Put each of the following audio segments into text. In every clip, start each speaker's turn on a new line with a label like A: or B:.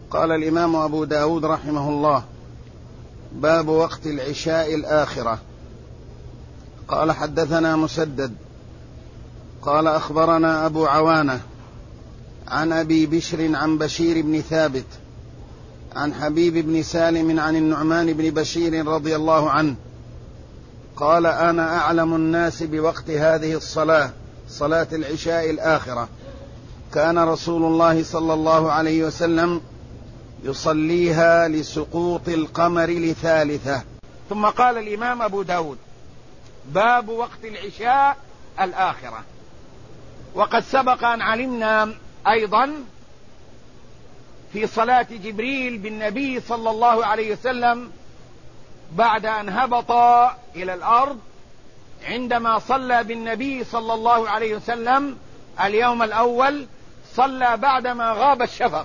A: قال الإمام أبو داود رحمه الله: باب وقت العشاء الآخرة. قال: حدثنا مسدد قال: أخبرنا أبو عوانة عن أبي بشر عن بشير بن ثابت عن حبيب بن سالم عن النعمان بن بشير رضي الله عنه قال: أنا أعلم الناس بوقت هذه الصلاة، صلاة العشاء الآخرة. كان رسول الله صلى الله عليه وسلم يصليها لسقوط القمر لثالثة.
B: ثم قال الإمام أبو داود: باب وقت العشاء الآخرة. وقد سبق أن علمنا أيضا في صلاة جبريل بالنبي صلى الله عليه وسلم بعد أن هبط إلى الأرض، عندما صلى بالنبي صلى الله عليه وسلم اليوم الأول، صلى بعدما غاب الشفق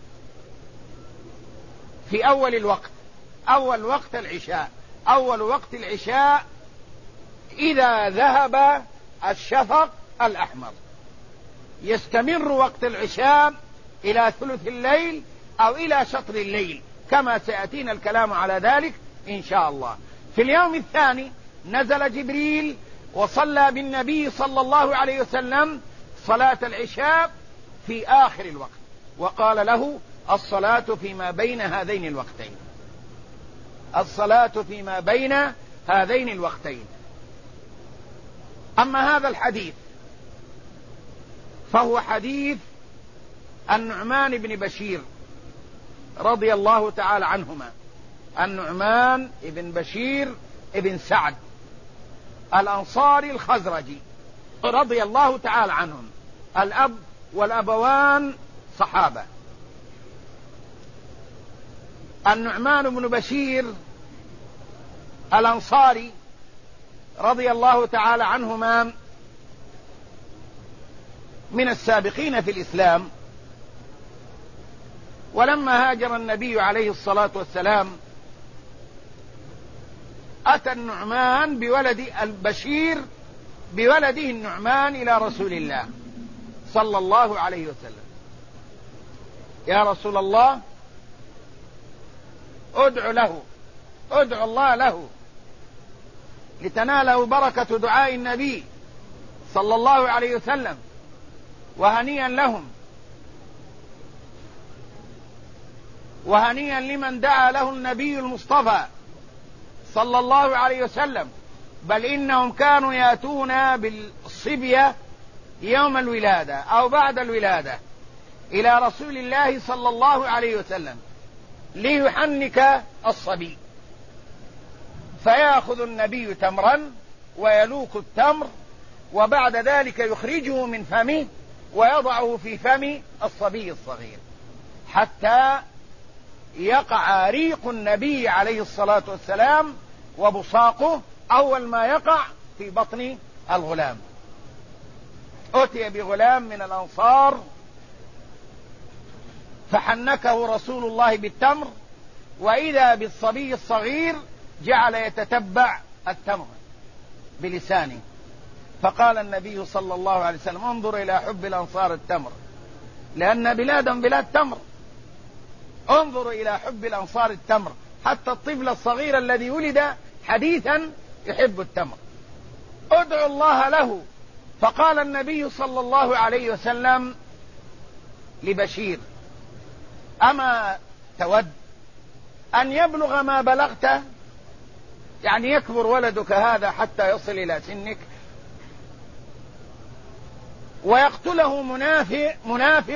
B: في أول الوقت، أول وقت العشاء. أول وقت العشاء إذا ذهب الشفق الأحمر. يستمر وقت العشاء إلى ثلث الليل أو إلى شطر الليل، كما سيأتينا الكلام على ذلك إن شاء الله. في اليوم الثاني نزل جبريل وصلى بالنبي صلى الله عليه وسلم صلاة العشاء في آخر الوقت، وقال له: الصلاة فيما بين هذين الوقتين، الصلاة فيما بين هذين الوقتين. أما هذا الحديث فهو حديث النعمان بن بشير رضي الله تعالى عنهما. النعمان بن بشير بن سعد الأنصاري الخزرجي رضي الله تعالى عنهم، الأب والأبوان صحابة. النعمان بن بشير الأنصاري رضي الله تعالى عنهما من السابقين في الإسلام. ولما هاجر النبي عليه الصلاة والسلام أتى النعمان بولد البشير بولده النعمان إلى رسول الله صلى الله عليه وسلم: يا رسول الله، ادعو الله له لتناله بركة دعاء النبي صلى الله عليه وسلم، وهنيئا لهم، وهنيئا لمن دعا له النبي المصطفى صلى الله عليه وسلم. بل إنهم كانوا يأتون بالصبية يوم الولادة أو بعد الولادة إلى رسول الله صلى الله عليه وسلم ليحنك الصبي، فيأخذ النبي تمرا ويلوك التمر، وبعد ذلك يخرجه من فمه ويضعه في فم الصبي الصغير حتى يقع ريق النبي عليه الصلاة والسلام وبصاقه أول ما يقع في بطن الغلام. أتي بغلام من الأنصار فحنكه رسول الله بالتمر، وإذا بالصبي الصغير جعل يتتبع التمر بلسانه. فقال النبي صلى الله عليه وسلم: انظر إلى حب الأنصار التمر، لأن بلادهم بلاد تمر. انظر إلى حب الأنصار التمر، حتى الطفل الصغير الذي ولد حديثا يحب التمر. ادعو الله له. فقال النبي صلى الله عليه وسلم لبشير: أما تود أن يبلغ ما بلغت، يعني يكبر ولدك هذا حتى يصل إلى سنك، ويقتله منافق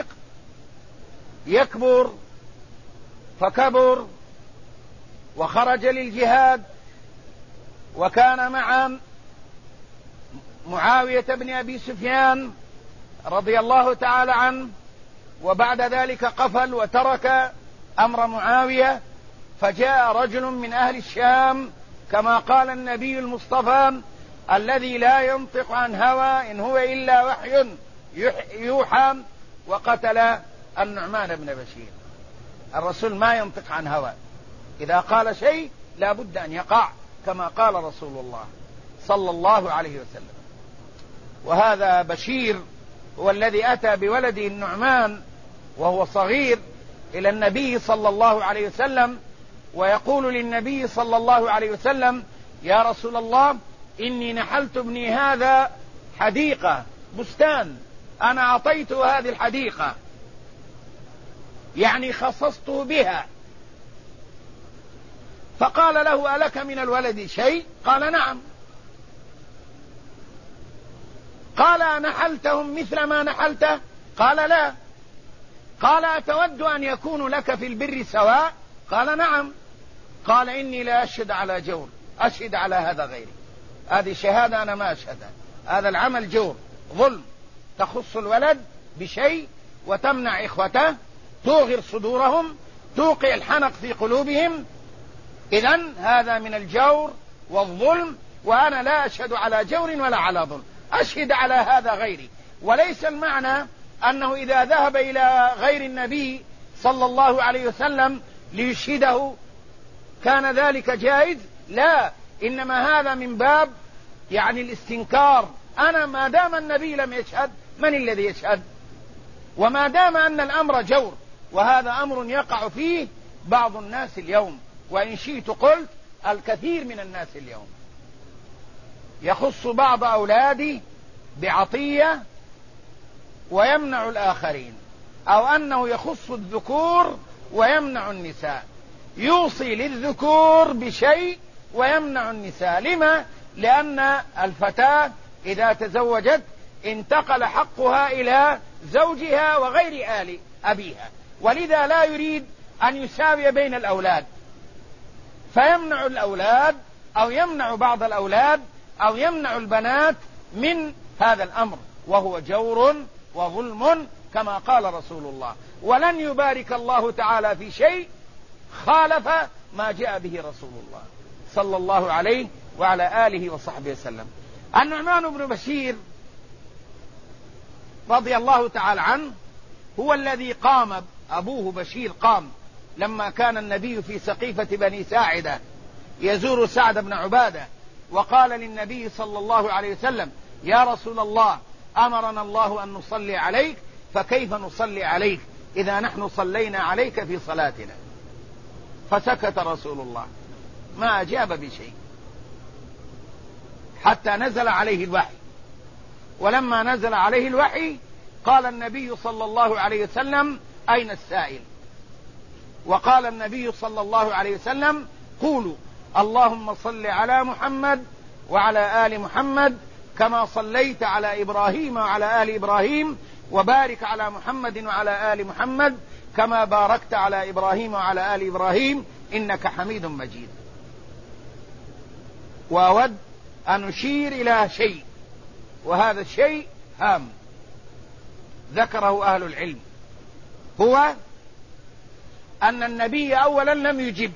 B: يكبر فكبر وخرج للجهاد، وكان مع معاوية بن أبي سفيان رضي الله تعالى عنه، وبعد ذلك قفل وترك أمر معاوية، فجاء رجل من أهل الشام كما قال النبي المصطفى: الذي لا ينطق عن هوى إن هو إلا وحي يوحى، وقتل النعمان بن بشير. الرسول ما ينطق عن هوى، إذا قال شيء لا بد أن يقع كما قال رسول الله صلى الله عليه وسلم. وهذا بشير هو الذي أتى بولده النعمان وهو صغير إلى النبي صلى الله عليه وسلم ويقول للنبي صلى الله عليه وسلم: يا رسول الله، إني نحلت ابني هذا حديقة بستان، أنا أعطيته هذه الحديقة، يعني خصصته بها. فقال له: ألك من الولد شيء؟ قال: نعم. قال: أنحلتهم مثل ما نحلته؟ قال: لا. قال: أتود أن يكون لك في البر سواء؟ قال: نعم. قال: إني لا أشهد على جور، أشهد على هذا غيري. هذه شهادة أنا ما أشهدها، هذا العمل جور، ظلم، تخص الولد بشيء وتمنع إخوته، توغر صدورهم، توقع الحنق في قلوبهم. إذن هذا من الجور والظلم، وأنا لا أشهد على جور ولا على ظلم، أشهد على هذا غيري. وليس المعنى أنه إذا ذهب إلى غير النبي صلى الله عليه وسلم ليشهده كان ذلك جائز، لا، إنما هذا من باب يعني الاستنكار. أنا ما دام النبي لم يشهد، من الذي يشهد؟ وما دام أن الأمر جور، وهذا أمر يقع فيه بعض الناس اليوم، وإن شئت قلت الكثير من الناس اليوم، يخص بعض أولاده بعطية ويمنع الآخرين، أو أنه يخص الذكور ويمنع النساء، يوصي للذكور بشيء ويمنع النساء. لما؟ لأن الفتاة إذا تزوجت انتقل حقها إلى زوجها وغير آل أبيها، ولذا لا يريد أن يساوي بين الأولاد، فيمنع الأولاد أو يمنع بعض الأولاد أو يمنع البنات من هذا الأمر، وهو جور وظلم كما قال رسول الله: ولن يبارك الله تعالى في شيء خالف ما جاء به رسول الله صلى الله عليه وعلى آله وصحبه وسلم. النعمان بن بشير رضي الله تعالى عنه هو الذي قام، أبوه بشير قام لما كان النبي في سقيفة بني ساعدة يزور سعد بن عبادة، وقال للنبي صلى الله عليه وسلم: يا رسول الله، أمرنا الله أن نصلي عليك، فكيف نصلي عليك إذا نحن صلينا عليك في صلاتنا؟ فسكت رسول الله، ما أجاب بشيء حتى نزل عليه الوحي. ولما نزل عليه الوحي قال النبي صلى الله عليه وسلم: أين السائل؟ وقال النبي صلى الله عليه وسلم: قولوا اللهم صل على محمد وعلى آل محمد كما صليت على إبراهيم وعلى آل إبراهيم، وبارك على محمد وعلى آل محمد كما باركت على إبراهيم وعلى آل إبراهيم إنك حميد مجيد. وأود أن أشير إلى شيء، وهذا الشيء هام ذكره أهل العلم، هو أن النبي أولا لم يجب،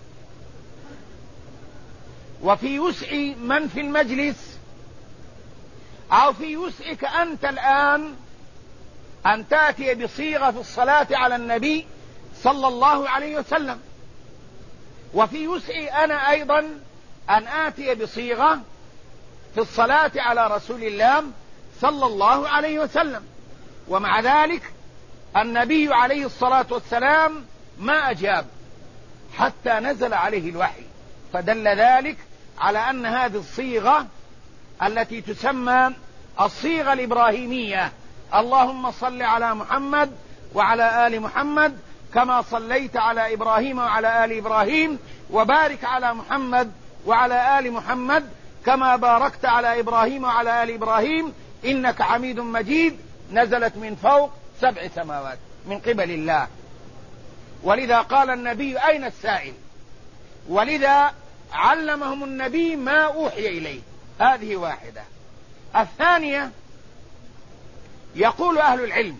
B: وفي وسع من في المجلس أو في وسعك أنت الآن أن تأتي بصيغة في الصلاة على النبي صلى الله عليه وسلم، وفي وسعي أنا أيضا أن آتي بصيغة في الصلاة على رسول الله صلى الله عليه وسلم. ومع ذلك النبي عليه الصلاة والسلام ما أجاب حتى نزل عليه الوحي، فدل ذلك على أن هذه الصيغة التي تسمى الصيغة الإبراهيمية: اللهم صل على محمد وعلى آل محمد كما صليت على إبراهيم وعلى آل إبراهيم، وبارك على محمد وعلى آل محمد كما باركت على إبراهيم وعلى آل إبراهيم إنك حميد مجيد، نزلت من فوق 7 سماوات من قبل الله. ولذا قال النبي: أين السائل؟ ولذا علمهم النبي ما أوحي إليه. هذه واحدة. الثانية، يقول أهل العلم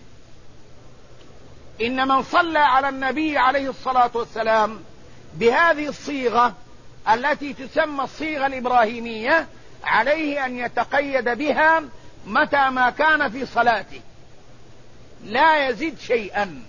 B: إن من صلى على النبي عليه الصلاة والسلام بهذه الصيغة التي تسمى الصيغة الإبراهيمية عليه أن يتقيد بها متى ما كان في صلاته، لا يزيد شيئا.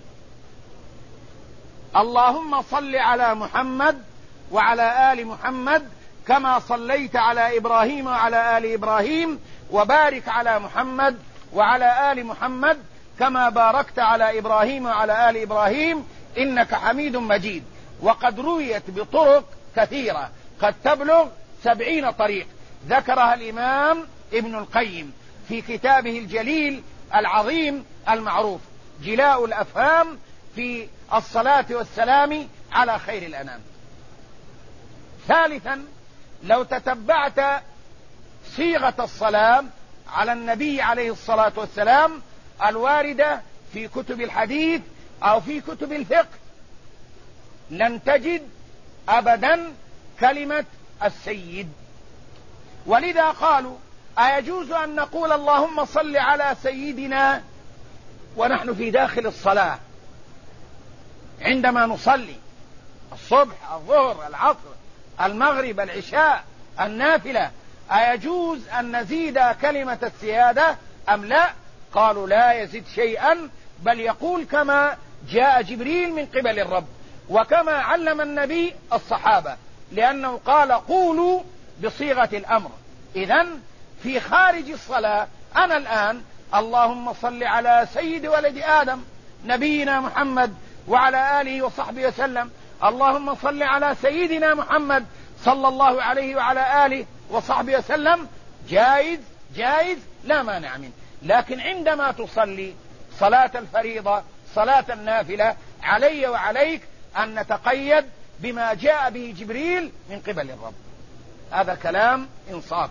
B: اللهم صل على محمد وعلى آل محمد كما صليت على إبراهيم وعلى آل إبراهيم، وبارك على محمد وعلى آل محمد كما باركت على إبراهيم وعلى آل إبراهيم إنك حميد مجيد، وقد رويت بطرق كثيرة قد تبلغ 70 طريق، ذكرها الإمام ابن القيم في كتابه الجليل العظيم المعروف جلاء الأفهام في الصلاة والسلام على خير الأنام. ثالثا، لو تتبعت صيغة الصلاة على النبي عليه الصلاة والسلام الواردة في كتب الحديث أو في كتب الفقه لن تجد أبدا كلمة السيد. ولذا قالوا: أيجوز أن نقول اللهم صل على سيدنا ونحن في داخل الصلاة عندما نصلي الصبح الظهر العصر المغرب العشاء النافلة؟ أيجوز أن نزيد كلمة السيادة أم لا؟ قالوا: لا يزيد شيئا، بل يقول كما جاء جبريل من قبل الرب وكما علم النبي الصحابة، لأنه قال: قولوا بصيغة الأمر. إذن في خارج الصلاة أنا الآن اللهم صل على سيد ولد آدم نبينا محمد وعلى آله وصحبه وسلم، اللهم صل على سيدنا محمد صلى الله عليه وعلى آله وصحبه وسلم، جائز لا مانع منه. لكن عندما تصلي صلاة الفريضة صلاة النافلة علي وعليك أن نتقيد بما جاء به جبريل من قبل الرب. هذا كلام إنصاف.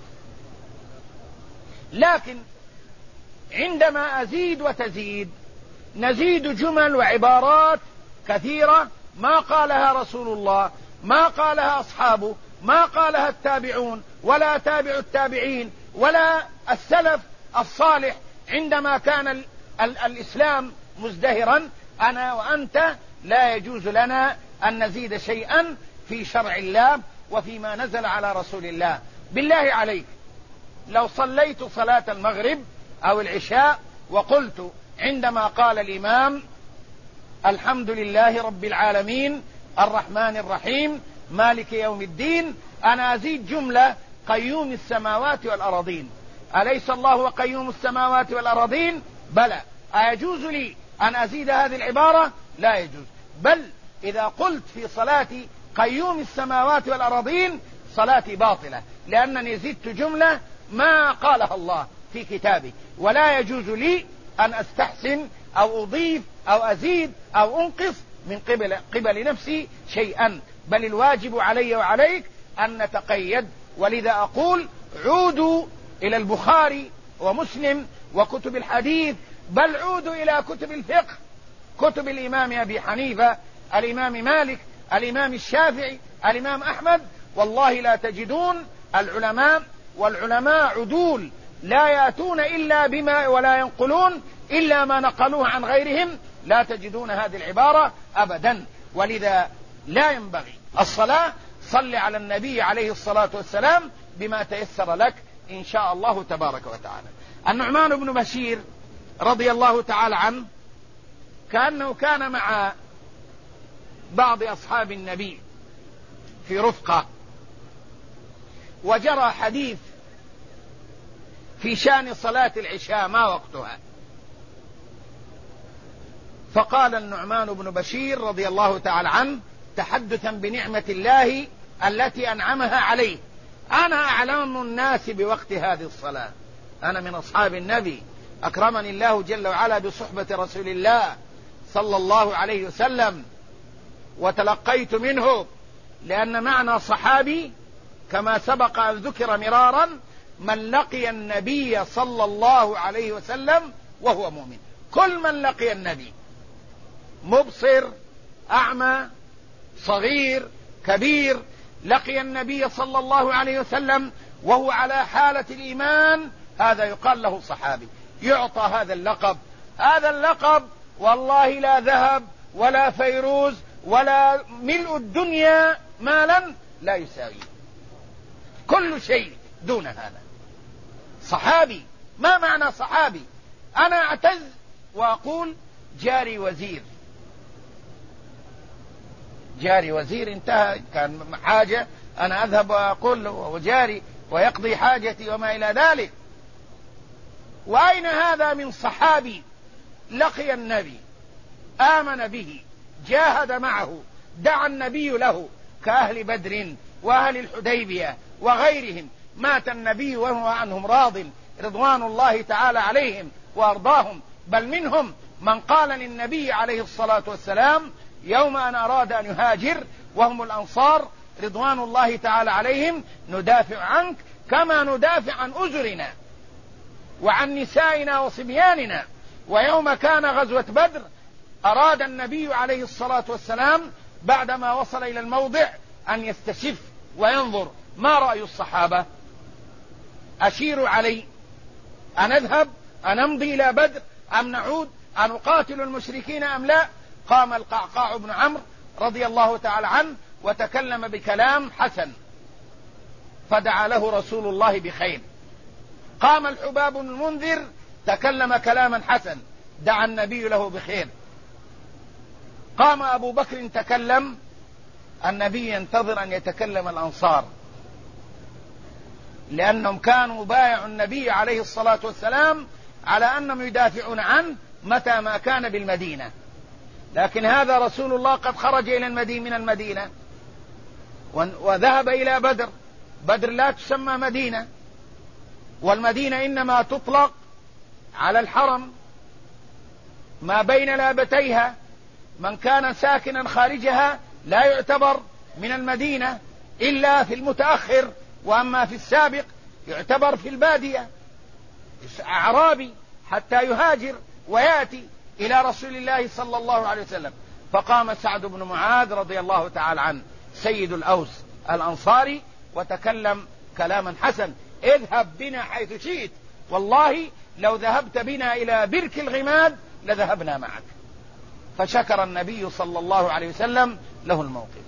B: لكن عندما أزيد وتزيد نزيد جمل وعبارات كثيرة ما قالها رسول الله، ما قالها أصحابه، ما قالها التابعون ولا تابع التابعين ولا السلف الصالح عندما كان الإسلام مزدهرا. أنا وأنت لا يجوز لنا أن نزيد شيئا في شرع الله وفيما نزل على رسول الله. بالله عليك، لو صليت صلاة المغرب أو العشاء وقلت عندما قال الإمام الحمد لله رب العالمين الرحمن الرحيم مالك يوم الدين، أنا أزيد جملة قيوم السماوات والأراضين، أليس الله وقيوم السماوات والأراضين؟ بلى. أيجوز لي أن أزيد هذه العبارة؟ لا يجوز. بل إذا قلت في صلاتي قيوم السماوات والأراضين صلاتي باطلة، لأنني زدت جملة ما قالها الله في كتابه، ولا يجوز لي أن أستحسن أو أضيف أو أزيد أو أنقص من قبل نفسي شيئا، بل الواجب علي وعليك أن نتقيد. ولذا أقول: عودوا إلى البخاري ومسلم وكتب الحديث، بل عودوا إلى كتب الفقه، كتب الإمام أبي حنيفة، الإمام مالك، الإمام الشافعي، الإمام أحمد، والله لا تجدون العلماء، والعلماء عدول لا يأتون إلا بما ولا ينقلون إلا ما نقلوه عن غيرهم، لا تجدون هذه العبارة أبدا. ولذا لا ينبغي الصلاة صل على النبي عليه الصلاة والسلام بما تيسر لك إن شاء الله تبارك وتعالى. النعمان بن بشير رضي الله تعالى عنه كأنه كان مع بعض أصحاب النبي في رفقة، وجرى حديث في شأن صلاة العشاء ما وقتها، فقال النعمان بن بشير رضي الله تعالى عنه تحدثا بنعمة الله التي أنعمها عليه: أنا أعلم الناس بوقت هذه الصلاة، أنا من أصحاب النبي، أكرمني الله جل وعلا بصحبة رسول الله صلى الله عليه وسلم وتلقيت منه، لأن معنى صحابي كما سبق أن ذكر مرارا من لقي النبي صلى الله عليه وسلم وهو مؤمن. كل من لقي النبي، مبصر أعمى صغير كبير، لقي النبي صلى الله عليه وسلم وهو على حالة الإيمان، هذا يقال له صحابي، يعطى هذا اللقب. هذا اللقب والله لا ذهب ولا فيروز ولا ملء الدنيا مالا لا يساوي، كل شيء دون هذا. صحابي. ما معنى صحابي؟ أنا أعتز وأقول جاري وزير، جاري وزير انتهى، كان حاجة أنا أذهب وأقول له وجاري ويقضي حاجتي وما إلى ذلك. وأين هذا من صحابي لقي النبي آمن به جاهد معه دعا النبي له كأهل بدر وأهل الحديبية وغيرهم، مات النبي وهو عنهم راض رضوان الله تعالى عليهم وأرضاهم، بل منهم من قال للنبي عليه الصلاة والسلام يوم أن أراد أن يهاجر وهم الأنصار رضوان الله تعالى عليهم: ندافع عنك كما ندافع عن أزرنا وعن نسائنا وصبياننا. ويوم كان غزوة بدر أراد النبي عليه الصلاة والسلام بعدما وصل إلى الموضع أن يستشف وينظر ما رأي الصحابة، أشيروا علي، أنذهب أنمضي إلى بدر أم نعود، أنقاتل المشركين أم لا؟ قام القعقاع بن عمرو رضي الله تعالى عنه وتكلم بكلام حسن فدعا له رسول الله بخير. قام الحباب بن المنذر تكلم كلاما حسن دعا النبي له بخير. قام أبو بكر تكلم، النبي ينتظر أن يتكلم الأنصار لأنهم كانوا بايعوا النبي عليه الصلاة والسلام على أنهم يدافعون عنه متى ما كان بالمدينة، لكن هذا رسول الله قد خرج إلى المدينة من المدينة وذهب إلى بدر. بدر لا تسمى مدينة، والمدينة إنما تطلق على الحرم ما بين لابتيها، من كان ساكنا خارجها لا يعتبر من المدينة إلا في المتأخر، وأما في السابق يعتبر في البادية أعرابي حتى يهاجر ويأتي إلى رسول الله صلى الله عليه وسلم. فقام سعد بن معاذ رضي الله تعالى عنه سيد الأوس الأنصاري وتكلم كلاما حسن: اذهب بنا حيث شئت، والله لو ذهبت بنا إلى برك الغماد لذهبنا معك. فشكر النبي صلى الله عليه وسلم له الموقف.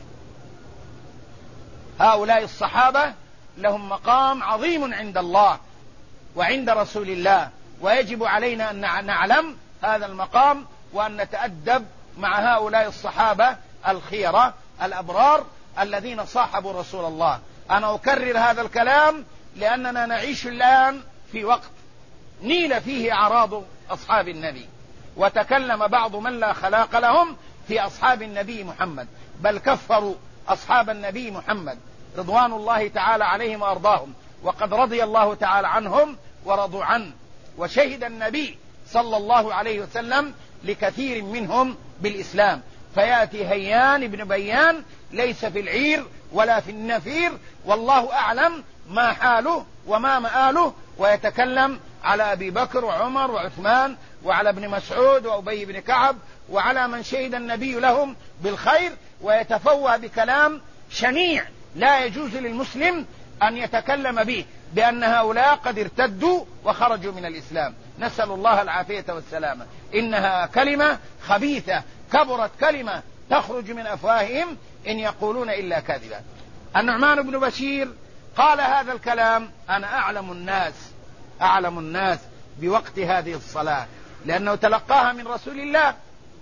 B: هؤلاء الصحابة لهم مقام عظيم عند الله وعند رسول الله، ويجب علينا أن نعلم هذا المقام وأن نتأدب مع هؤلاء الصحابة الخيرة الأبرار الذين صاحبوا رسول الله. أنا أكرر هذا الكلام لأننا نعيش الآن في وقت نيل فيه أعراض أصحاب النبي، وتكلم بعض من لا خلاق لهم في أصحاب النبي محمد، بل كفروا أصحاب النبي محمد رضوان الله تعالى عليهم وأرضاهم، وقد رضي الله تعالى عنهم ورضوا عنه. وشهد النبي صلى الله عليه وسلم لكثير منهم بالإسلام، فيأتي هيان بن بيان ليس في العير ولا في النفير، والله أعلم ما حاله وما مآله، ويتكلم على أبي بكر وعمر وعثمان وعلى ابن مسعود وأبي بن كعب وعلى من شهد النبي لهم بالخير، ويتفوه بكلام شنيع لا يجوز للمسلم أن يتكلم به، بأن هؤلاء قد ارتدوا وخرجوا من الإسلام. نسأل الله العافية والسلامة. إنها كلمة خبيثة، كبرت كلمة تخرج من أفواههم إن يقولون إلا كذبا. النعمان بن بشير قال هذا الكلام: أنا أعلم الناس بوقت هذه الصلاة، لأنه تلقاها من رسول الله.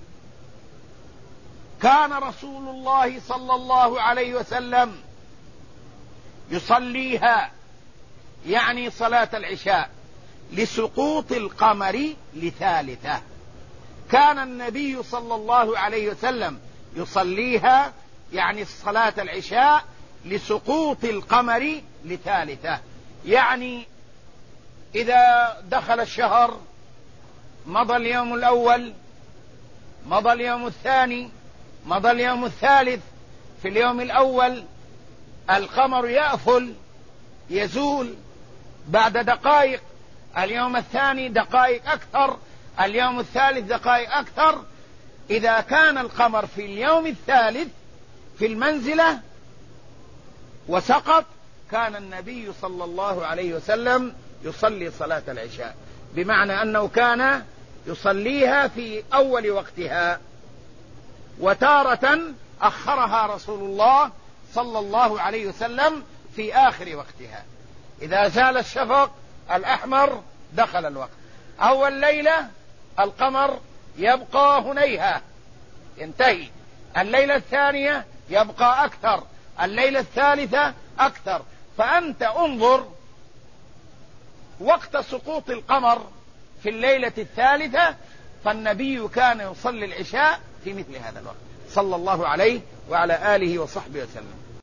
B: كان رسول الله صلى الله عليه وسلم يصليها، يعني صلاة العشاء، لسقوط القمر لثالثة. كان النبي صلى الله عليه وسلم يصليها، يعني صلاة العشاء، لسقوط القمر لثالثة، يعني إذا دخل الشهر مضى اليوم الأول، مضى اليوم الثاني، مضى اليوم الثالث. في اليوم الأول القمر يأفل يزول بعد دقائق، اليوم الثاني دقائق أكثر، اليوم الثالث دقائق أكثر. إذا كان القمر في اليوم الثالث في المنزلة وسقط، كان النبي صلى الله عليه وسلم يصلي صلاة العشاء، بمعنى أنه كان يصليها في أول وقتها، وتارة أخرها رسول الله صلى الله عليه وسلم في آخر وقتها. إذا زال الشفق الأحمر دخل الوقت. أول ليلة القمر يبقى هنيها ينتهي، الليلة الثانية يبقى أكثر، الليلة الثالثة أكثر. فأنت انظر وقت سقوط القمر في الليلة الثالثة، فالنبي كان يصلي العشاء في مثل هذا الوقت صلى الله عليه وعلى آله وصحبه وسلم.